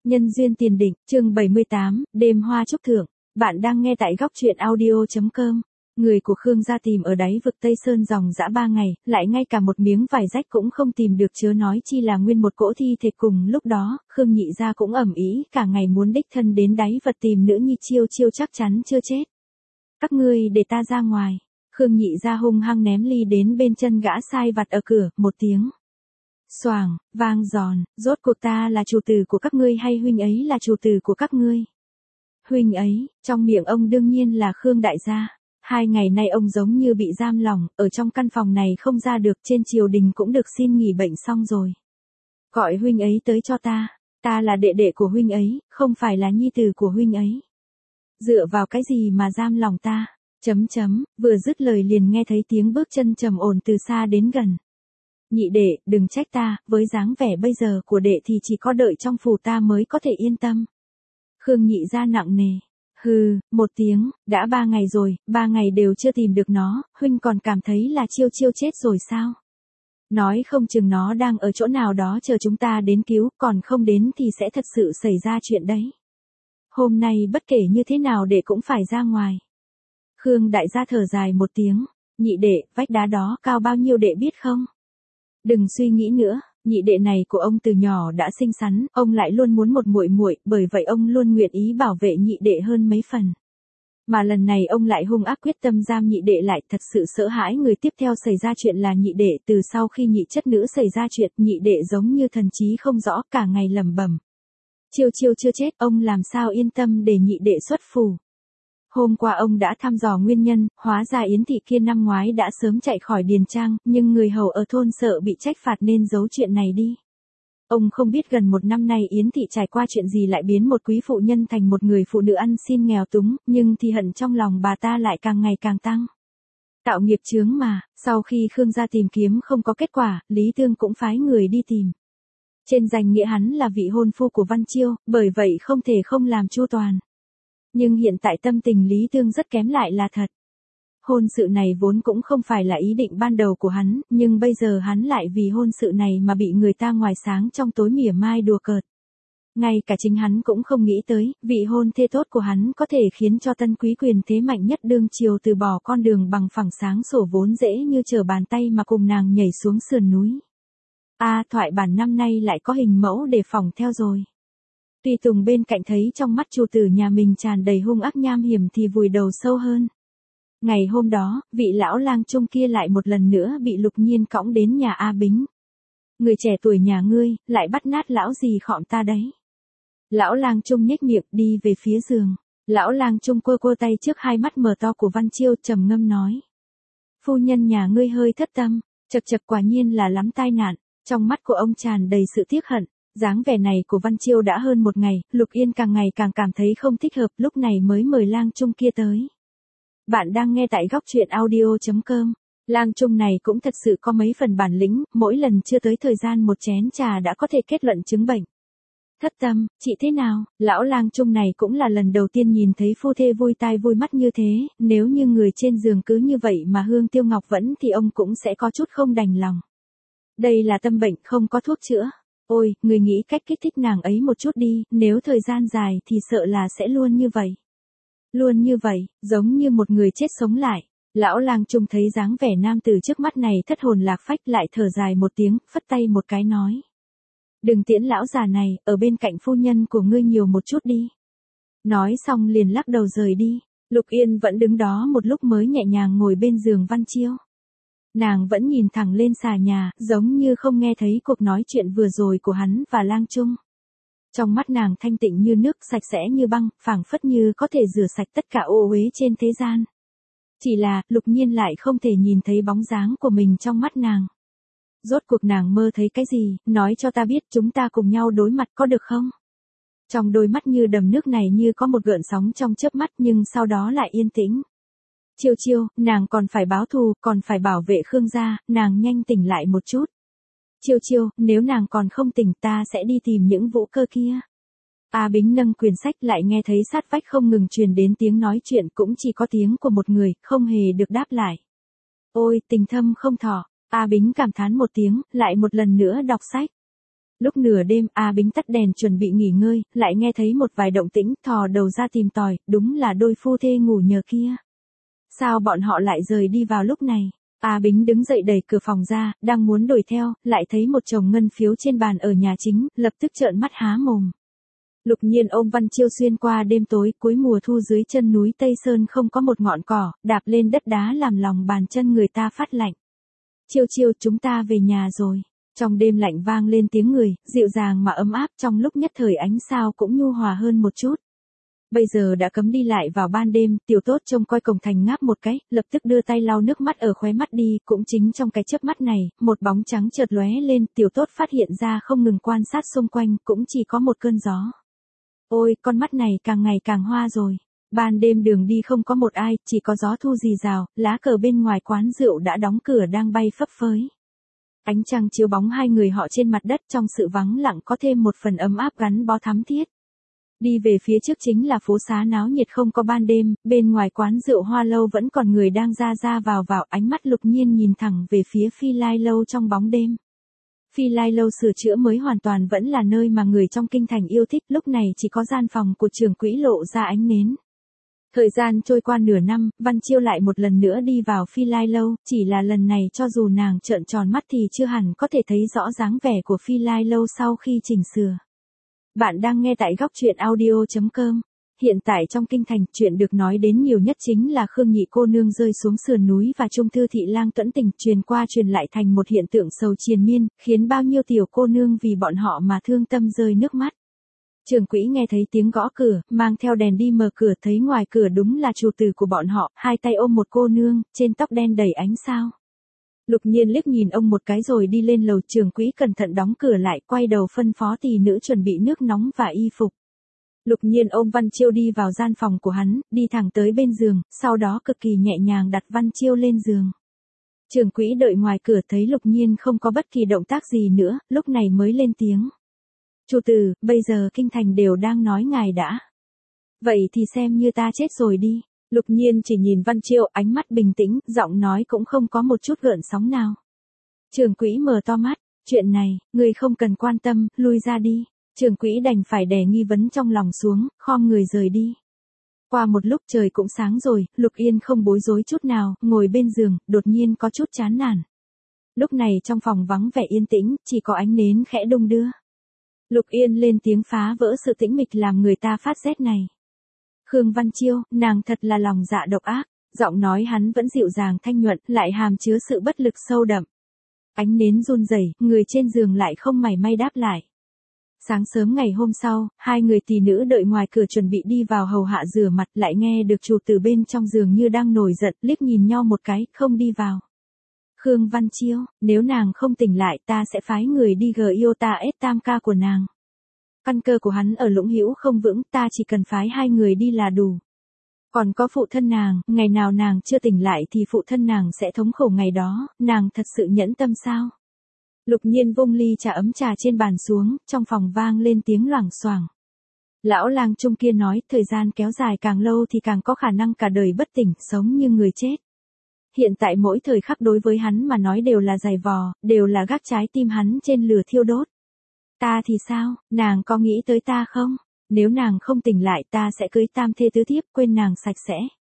Nhân duyên tiền định, chương 78, đêm hoa trúc thượng. Bạn đang nghe tại góc truyện audio.com. Người của Khương gia tìm ở đáy vực Tây Sơn dòng dã 3 ngày, lại ngay cả một miếng vải rách cũng không tìm được, chớ nói chi là nguyên một cỗ thi thể. Cùng lúc đó, Khương nhị gia cũng ầm ĩ cả ngày muốn đích thân đến đáy vật tìm nữ nhi Chiêu Chiêu chắc chắn chưa chết. Các ngươi để ta ra ngoài. Khương nhị gia hung hăng ném ly đến bên chân gã sai vặt ở cửa, một tiếng xoàng, vang giòn, rốt cuộc ta là chủ tử của các ngươi hay huynh ấy là chủ tử của các ngươi? Huynh ấy, trong miệng ông đương nhiên là Khương đại gia. 2 ngày nay ông giống như bị giam lỏng, ở trong căn phòng này không ra được, trên triều đình cũng được xin nghỉ bệnh xong rồi. Gọi huynh ấy tới cho ta là đệ đệ của huynh ấy, không phải là nhi tử của huynh ấy. Dựa vào cái gì mà giam lòng ta? Vừa dứt lời liền nghe thấy tiếng bước chân trầm ổn từ xa đến gần. Nhị đệ, đừng trách ta, với dáng vẻ bây giờ của đệ thì chỉ có đợi trong phủ ta mới có thể yên tâm. Khương nhị gia nặng nề. Hừ, một tiếng, đã 3 ngày rồi, 3 ngày đều chưa tìm được nó, huynh còn cảm thấy là Chiêu Chiêu chết rồi sao? Nói không chừng nó đang ở chỗ nào đó chờ chúng ta đến cứu, còn không đến thì sẽ thật sự xảy ra chuyện đấy. Hôm nay bất kể như thế nào đệ cũng phải ra ngoài. Khương đại gia thở dài một tiếng, nhị đệ, vách đá đó cao bao nhiêu đệ biết không? Đừng suy nghĩ nữa, nhị đệ này của ông từ nhỏ đã xinh xắn, ông lại luôn muốn một muội muội, bởi vậy ông luôn nguyện ý bảo vệ nhị đệ hơn mấy phần. Mà lần này ông lại hung ác quyết tâm giam nhị đệ lại, thật sự sợ hãi người tiếp theo xảy ra chuyện là nhị đệ. Từ sau khi nhị chất nữ xảy ra chuyện, nhị đệ giống như thần trí không rõ, cả ngày lẩm bẩm. Chiêu Chiêu chưa chết, ông làm sao yên tâm để nhị đệ xuất phủ. Hôm qua ông đã thăm dò nguyên nhân, hóa ra Yến thị kia năm ngoái đã sớm chạy khỏi Điền Trang, nhưng người hầu ở thôn sợ bị trách phạt nên giấu chuyện này đi. Ông không biết gần 1 năm nay Yến thị trải qua chuyện gì lại biến một quý phụ nhân thành một người phụ nữ ăn xin nghèo túng, nhưng thì hận trong lòng bà ta lại càng ngày càng tăng. Tạo nghiệp chướng mà, sau khi Khương gia tìm kiếm không có kết quả, Lý Tương cũng phái người đi tìm. Trên danh nghĩa hắn là vị hôn phu của Văn Chiêu, bởi vậy không thể không làm chu toàn. Nhưng hiện tại tâm tình Lý Tương rất kém lại là thật. Hôn sự này vốn cũng không phải là ý định ban đầu của hắn, nhưng bây giờ hắn lại vì hôn sự này mà bị người ta ngoài sáng trong tối mỉa mai đùa cợt. Ngay cả chính hắn cũng không nghĩ tới, vị hôn thê tốt của hắn có thể khiến cho tân quý quyền thế mạnh nhất đương triều từ bỏ con đường bằng phẳng sáng sủa vốn dễ như trở bàn tay mà cùng nàng nhảy xuống sườn núi. Thoại bản năm nay lại có hình mẫu để phỏng theo rồi. Tuy Tùng bên cạnh thấy trong mắt chủ tử nhà mình tràn đầy hung ác nham hiểm thì vùi đầu sâu hơn. Ngày hôm đó, vị lão lang trung kia lại một lần nữa bị Lục Nhiên cõng đến nhà A Bính. Người trẻ tuổi nhà ngươi, lại bắt nát lão gì khọm ta đấy. Lão lang trung nhếch miệng đi về phía giường. Lão lang trung quơ quơ tay trước hai mắt mở to của Văn Chiêu trầm ngâm nói. Phu nhân nhà ngươi hơi thất tâm, chật quả nhiên là lắm tai nạn. Trong mắt của ông tràn đầy sự tiếc hận. Dáng vẻ này của Văn Chiêu đã hơn 1 ngày, Lục Yên càng ngày càng cảm thấy không thích hợp, lúc này mới mời lang trung kia tới. Bạn đang nghe tại góc truyện audio.com. Lang trung này cũng thật sự có mấy phần bản lĩnh, mỗi lần chưa tới thời gian một chén trà đã có thể kết luận chứng bệnh. Thất tâm, chị thế nào? Lão lang trung này cũng là lần đầu tiên nhìn thấy phu thê vui tai vui mắt như thế, nếu như người trên giường cứ như vậy mà Hương Tiêu Ngọc vẫn thì ông cũng sẽ có chút không đành lòng. Đây là tâm bệnh không có thuốc chữa. Ôi, người nghĩ cách kích thích nàng ấy một chút đi, nếu thời gian dài thì sợ là sẽ luôn như vậy. Luôn như vậy, giống như một người chết sống lại. Lão lang trung thấy dáng vẻ nam tử trước mắt này thất hồn lạc phách lại thở dài một tiếng, phất tay một cái nói. Đừng tiễn lão già này, ở bên cạnh phu nhân của ngươi nhiều một chút đi. Nói xong liền lắc đầu rời đi. Lục Yên vẫn đứng đó một lúc mới nhẹ nhàng ngồi bên giường Văn Chiêu. Nàng vẫn nhìn thẳng lên xà nhà, giống như không nghe thấy cuộc nói chuyện vừa rồi của hắn và lang trung. Trong mắt nàng thanh tịnh như nước, sạch sẽ như băng, phảng phất như có thể rửa sạch tất cả ô uế trên thế gian. Chỉ là, Lục Nhiên lại không thể nhìn thấy bóng dáng của mình trong mắt nàng. Rốt cuộc nàng mơ thấy cái gì, nói cho ta biết, chúng ta cùng nhau đối mặt có được không? Trong đôi mắt như đầm nước này như có một gợn sóng trong chớp mắt nhưng sau đó lại yên tĩnh. Chiêu Chiêu, nàng còn phải báo thù, còn phải bảo vệ Khương gia, nàng nhanh tỉnh lại một chút. Chiêu Chiêu, nếu nàng còn không tỉnh ta sẽ đi tìm những vũ cơ kia. A Bính nâng quyển sách lại nghe thấy sát vách không ngừng truyền đến tiếng nói chuyện, cũng chỉ có tiếng của một người, không hề được đáp lại. Ôi, tình thâm không thỏ. A Bính cảm thán một tiếng, lại một lần nữa đọc sách. Lúc nửa đêm, A Bính tắt đèn chuẩn bị nghỉ ngơi, lại nghe thấy một vài động tĩnh, thò đầu ra tìm tòi, đúng là đôi phu thê ngủ nhờ kia. Sao bọn họ lại rời đi vào lúc này? A Bính đứng dậy đẩy cửa phòng ra, đang muốn đuổi theo, lại thấy một chồng ngân phiếu trên bàn ở nhà chính, lập tức trợn mắt há mồm. Lục Nhiên ôm Văn Chiêu xuyên qua đêm tối, cuối mùa thu dưới chân núi Tây Sơn không có một ngọn cỏ, đạp lên đất đá làm lòng bàn chân người ta phát lạnh. Chiêu Chiêu, chúng ta về nhà rồi. Trong đêm lạnh vang lên tiếng người, dịu dàng mà ấm áp, trong lúc nhất thời ánh sao cũng nhu hòa hơn một chút. Bây giờ đã cấm đi lại vào ban đêm, Tiểu Tốt trông coi cổng thành ngáp một cái, lập tức đưa tay lau nước mắt ở khóe mắt đi, cũng chính trong cái chớp mắt này, một bóng trắng chợt lóe lên, Tiểu Tốt phát hiện ra không ngừng quan sát xung quanh, cũng chỉ có một cơn gió. Ôi, con mắt này càng ngày càng hoa rồi. Ban đêm đường đi không có một ai, chỉ có gió thu rì rào, lá cờ bên ngoài quán rượu đã đóng cửa đang bay phấp phới. Ánh trăng chiếu bóng hai người họ trên mặt đất, trong sự vắng lặng có thêm một phần ấm áp gắn bó thắm thiết. Đi về phía trước chính là phố xá náo nhiệt không có ban đêm, bên ngoài quán rượu Hoa Lâu vẫn còn người đang ra ra vào vào, ánh mắt Lục Nhiên nhìn thẳng về phía Phi Lai Lâu trong bóng đêm. Phi Lai Lâu sửa chữa mới hoàn toàn vẫn là nơi mà người trong kinh thành yêu thích, lúc này chỉ có gian phòng của trưởng quỹ lộ ra ánh nến. Thời gian trôi qua nửa năm, Văn Chiêu lại một lần nữa đi vào Phi Lai Lâu, chỉ là lần này cho dù nàng trợn tròn mắt thì chưa hẳn có thể thấy rõ dáng vẻ của Phi Lai Lâu sau khi chỉnh sửa. Bạn đang nghe tại góc truyện audio.com. Hiện tại trong kinh thành, chuyện được nói đến nhiều nhất chính là Khương Nhị cô nương rơi xuống sườn núi và Trung Thư thị lang tuẫn tình, truyền qua truyền lại thành một hiện tượng sầu triền miên, khiến bao nhiêu tiểu cô nương vì bọn họ mà thương tâm rơi nước mắt. Trưởng quỹ nghe thấy tiếng gõ cửa, mang theo đèn đi mở cửa, thấy ngoài cửa đúng là chủ tử của bọn họ, hai tay ôm một cô nương, trên tóc đen đầy ánh sao. Lục Nhiên liếc nhìn ông một cái rồi đi lên lầu, trưởng quỹ cẩn thận đóng cửa lại, quay đầu phân phó tỳ nữ chuẩn bị nước nóng và y phục. Lục Nhiên ôm Văn Chiêu đi vào gian phòng của hắn, đi thẳng tới bên giường, sau đó cực kỳ nhẹ nhàng đặt Văn Chiêu lên giường. Trưởng quỹ đợi ngoài cửa thấy Lục Nhiên không có bất kỳ động tác gì nữa, lúc này mới lên tiếng. Chủ tử, bây giờ kinh thành đều đang nói ngài đã. Vậy thì xem như ta chết rồi đi. Lục Nhiên chỉ nhìn Văn Chiêu, ánh mắt bình tĩnh, giọng nói cũng không có một chút gợn sóng nào. Trưởng quỹ mở to mắt, chuyện này, người không cần quan tâm, lui ra đi. Trưởng quỹ đành phải đè nghi vấn trong lòng xuống, khom người rời đi. Qua một lúc trời cũng sáng rồi, Lục Yên không bối rối chút nào, ngồi bên giường, đột nhiên có chút chán nản. Lúc này trong phòng vắng vẻ yên tĩnh, chỉ có ánh nến khẽ đung đưa. Lục Yên lên tiếng phá vỡ sự tĩnh mịch làm người ta phát rét này. Khương Văn Chiêu, nàng thật là lòng dạ độc ác, giọng nói hắn vẫn dịu dàng thanh nhuận, lại hàm chứa sự bất lực sâu đậm. Ánh nến run rẩy, người trên giường lại không mảy may đáp lại. Sáng sớm ngày hôm sau, hai người tỳ nữ đợi ngoài cửa chuẩn bị đi vào hầu hạ rửa mặt, lại nghe được chủ tử bên trong giường như đang nổi giận, liếc nhìn nhau một cái, không đi vào. Khương Văn Chiêu, nếu nàng không tỉnh lại ta sẽ phái người đi yêu ta ết tam ca của nàng. Căn cơ của hắn ở Lũng Hữu không vững, ta chỉ cần phái hai người đi là đủ. Còn có phụ thân nàng, ngày nào nàng chưa tỉnh lại thì phụ thân nàng sẽ thống khổ ngày đó, nàng thật sự nhẫn tâm sao? Lục Nhiên vung ly trà ấm trà trên bàn xuống, trong phòng vang lên tiếng loảng xoảng. Lão lang trung kia nói, thời gian kéo dài càng lâu thì càng có khả năng cả đời bất tỉnh, sống như người chết. Hiện tại mỗi thời khắc đối với hắn mà nói đều là giày vò, đều là gác trái tim hắn trên lửa thiêu đốt. Ta thì sao, nàng có nghĩ tới ta không? Nếu nàng không tỉnh lại ta sẽ cưới tam thê tứ thiếp, quên nàng sạch sẽ.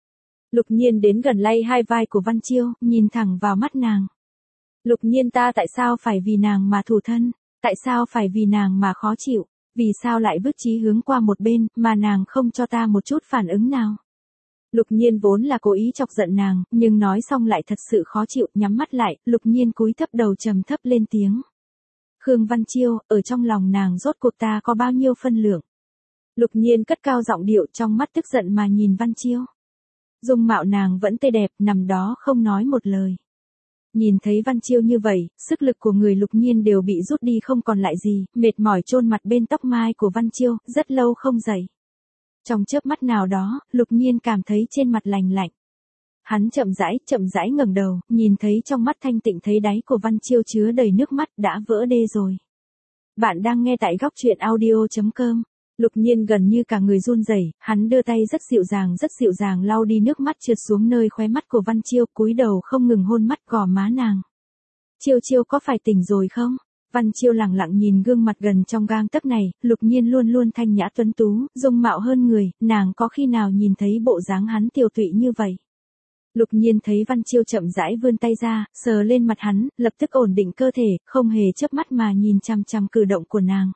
Lục Nhiên đến gần lay hai vai của Văn Chiêu, nhìn thẳng vào mắt nàng. Lục Nhiên, ta tại sao phải vì nàng mà thù thân? Tại sao phải vì nàng mà khó chịu? Vì sao lại vứt chí hướng qua một bên, mà nàng không cho ta một chút phản ứng nào? Lục Nhiên vốn là cố ý chọc giận nàng, nhưng nói xong lại thật sự khó chịu, nhắm mắt lại, Lục Nhiên cúi thấp đầu trầm thấp lên tiếng. Khương Văn Chiêu, ở trong lòng nàng rốt cuộc ta có bao nhiêu phân lượng? Lục Nhiên cất cao giọng điệu, trong mắt tức giận mà nhìn Văn Chiêu. Dung mạo nàng vẫn tươi đẹp, nằm đó không nói một lời. Nhìn thấy Văn Chiêu như vậy, sức lực của người Lục Nhiên đều bị rút đi không còn lại gì, mệt mỏi chôn mặt bên tóc mai của Văn Chiêu, rất lâu không dậy. Trong chớp mắt nào đó, Lục Nhiên cảm thấy trên mặt lành lạnh. Hắn chậm rãi ngẩng đầu, nhìn thấy trong mắt thanh tịnh, thấy đáy của Văn Chiêu chứa đầy nước mắt, đã vỡ đê rồi. Bạn đang nghe tại góc truyện audio.com. Lục Nhiên gần như cả người run rẩy, hắn đưa tay rất dịu dàng lau đi nước mắt trượt xuống nơi khóe mắt của Văn Chiêu, cúi đầu không ngừng hôn mắt gò má nàng. Chiêu Chiêu có phải tỉnh rồi không? Văn Chiêu lẳng lặng nhìn gương mặt gần trong gang tấc này, Lục Nhiên luôn luôn thanh nhã tuấn tú, dung mạo hơn người, nàng có khi nào nhìn thấy bộ dáng hắn tiều tụy như vậy. Lục Nhiên thấy Văn Chiêu chậm rãi vươn tay ra, sờ lên mặt hắn, lập tức ổn định cơ thể, không hề chớp mắt mà nhìn chằm chằm cử động của nàng.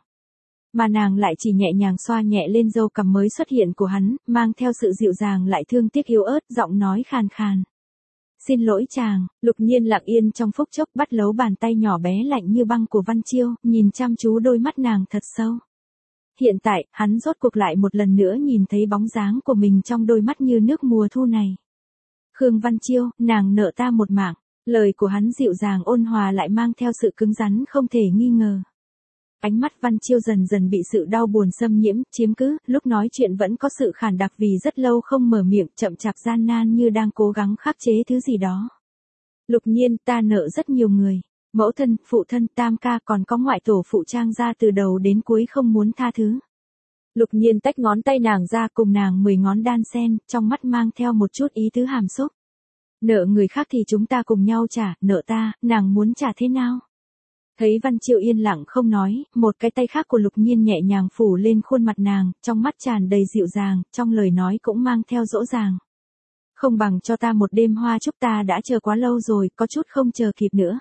Mà nàng lại chỉ nhẹ nhàng xoa nhẹ lên râu cằm mới xuất hiện của hắn, mang theo sự dịu dàng lại thương tiếc yếu ớt, giọng nói khàn khàn. Xin lỗi chàng, Lục Nhiên lặng yên trong phút chốc bắt lấy bàn tay nhỏ bé lạnh như băng của Văn Chiêu, nhìn chăm chú đôi mắt nàng thật sâu. Hiện tại, hắn rốt cuộc lại một lần nữa nhìn thấy bóng dáng của mình trong đôi mắt như nước mùa thu này. Khương Văn Chiêu, nàng nợ ta một mạng, lời của hắn dịu dàng ôn hòa lại mang theo sự cứng rắn không thể nghi ngờ. Ánh mắt Văn Chiêu dần dần bị sự đau buồn xâm nhiễm, chiếm cứ, lúc nói chuyện vẫn có sự khản đặc vì rất lâu không mở miệng, chậm chạp gian nan như đang cố gắng khắc chế thứ gì đó. Lục Nhiên, ta nợ rất nhiều người, mẫu thân, phụ thân, tam ca còn có ngoại tổ phụ Trang gia từ đầu đến cuối không muốn tha thứ. Lục Nhiên tách ngón tay nàng ra cùng nàng 10 ngón đan sen, trong mắt mang theo một chút ý tứ hàm xúc. Nợ người khác thì chúng ta cùng nhau trả, nợ ta, nàng muốn trả thế nào? Thấy Văn Chiêu yên lặng không nói, một cái tay khác của Lục Nhiên nhẹ nhàng phủ lên khuôn mặt nàng, trong mắt tràn đầy dịu dàng, trong lời nói cũng mang theo dỗ dàng. Không bằng cho ta một đêm hoa chúc, ta đã chờ quá lâu rồi, có chút không chờ kịp nữa.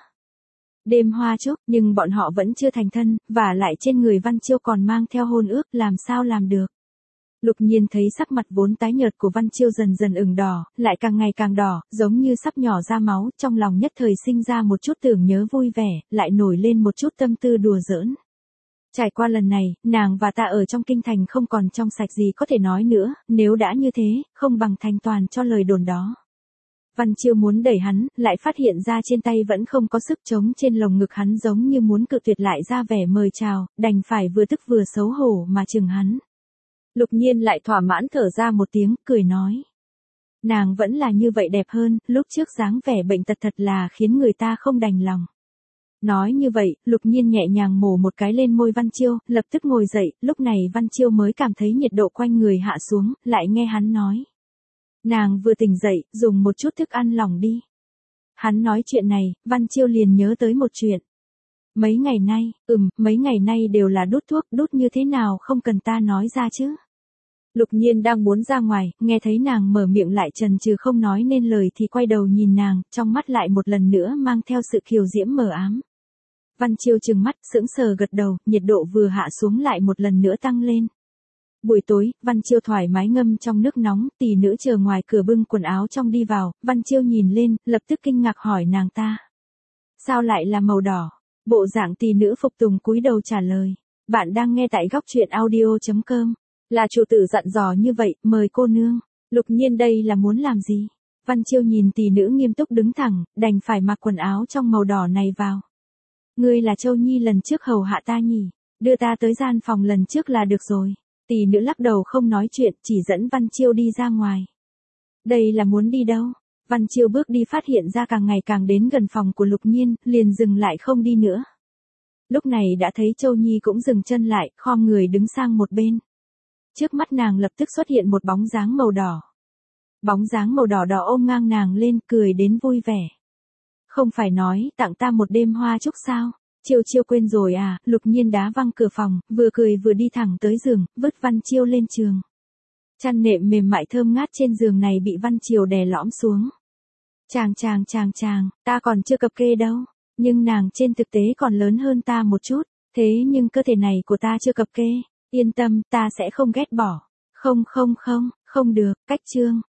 Đêm hoa chúc, nhưng bọn họ vẫn chưa thành thân, và lại trên người Văn Chiêu còn mang theo hôn ước, làm sao làm được. Lục Nhiên thấy sắc mặt vốn tái nhợt của Văn Chiêu dần dần ửng đỏ, lại càng ngày càng đỏ, giống như sắp nhỏ ra máu, trong lòng nhất thời sinh ra một chút tưởng nhớ vui vẻ, lại nổi lên một chút tâm tư đùa giỡn. Trải qua lần này, nàng và ta ở trong kinh thành không còn trong sạch gì có thể nói nữa, nếu đã như thế, không bằng thành toàn cho lời đồn đó. Văn Chiêu muốn đẩy hắn, lại phát hiện ra trên tay vẫn không có sức chống, trên lồng ngực hắn giống như muốn cự tuyệt lại ra vẻ mời chào, đành phải vừa tức vừa xấu hổ mà chừng hắn. Lục Nhiên lại thỏa mãn thở ra một tiếng, cười nói. Nàng vẫn là như vậy đẹp hơn, lúc trước dáng vẻ bệnh tật thật là khiến người ta không đành lòng. Nói như vậy, Lục Nhiên nhẹ nhàng mổ một cái lên môi Văn Chiêu, lập tức ngồi dậy, lúc này Văn Chiêu mới cảm thấy nhiệt độ quanh người hạ xuống, lại nghe hắn nói. Nàng vừa tỉnh dậy, dùng một chút thức ăn lỏng đi. Hắn nói chuyện này, Văn Chiêu liền nhớ tới một chuyện. Mấy ngày nay, mấy ngày nay đều là đút thuốc, đút như thế nào không cần ta nói ra chứ. Lục Nhiên đang muốn ra ngoài, nghe thấy nàng mở miệng lại chần chừ không nói nên lời thì quay đầu nhìn nàng, trong mắt lại một lần nữa mang theo sự kiều diễm mờ ám. Văn Chiêu trừng mắt, sững sờ gật đầu, nhiệt độ vừa hạ xuống lại một lần nữa tăng lên. Buổi tối, Văn Chiêu thoải mái ngâm trong nước nóng, tỷ nữ chờ ngoài cửa bưng quần áo trong đi vào, Văn Chiêu nhìn lên, lập tức kinh ngạc hỏi nàng ta. Sao lại là màu đỏ? Bộ dạng tỷ nữ phục tùng cúi đầu trả lời. Bạn đang nghe tại góc truyện audio.com. Là chủ tử dặn dò như vậy, mời cô nương. Lục Nhiên đây là muốn làm gì? Văn Chiêu nhìn tỷ nữ nghiêm túc đứng thẳng, đành phải mặc quần áo trong màu đỏ này vào. Ngươi là Châu Nhi lần trước hầu hạ ta nhỉ? Đưa ta tới gian phòng lần trước là được rồi. Tỷ nữ lắc đầu không nói chuyện, chỉ dẫn Văn Chiêu đi ra ngoài. Đây là muốn đi đâu? Văn Chiêu bước đi phát hiện ra càng ngày càng đến gần phòng của Lục Nhiên, liền dừng lại không đi nữa. Lúc này đã thấy Châu Nhi cũng dừng chân lại, khom người đứng sang một bên. Trước mắt nàng lập tức xuất hiện một bóng dáng màu đỏ. Bóng dáng màu đỏ đỏ ôm ngang nàng lên, cười đến vui vẻ. Không phải nói, tặng ta một đêm hoa chúc sao? Chiêu Chiêu quên rồi à? Lục Nhiên đá văng cửa phòng, vừa cười vừa đi thẳng tới giường, vứt Văn Chiêu lên giường. Chăn nệm mềm mại thơm ngát trên giường này bị Văn Chiêu đè lõm xuống. Chàng, ta còn chưa cập kê đâu, nhưng nàng trên thực tế còn lớn hơn ta một chút, thế nhưng cơ thể này của ta chưa cập kê, yên tâm, ta sẽ không ghét bỏ. Không được, cách chương.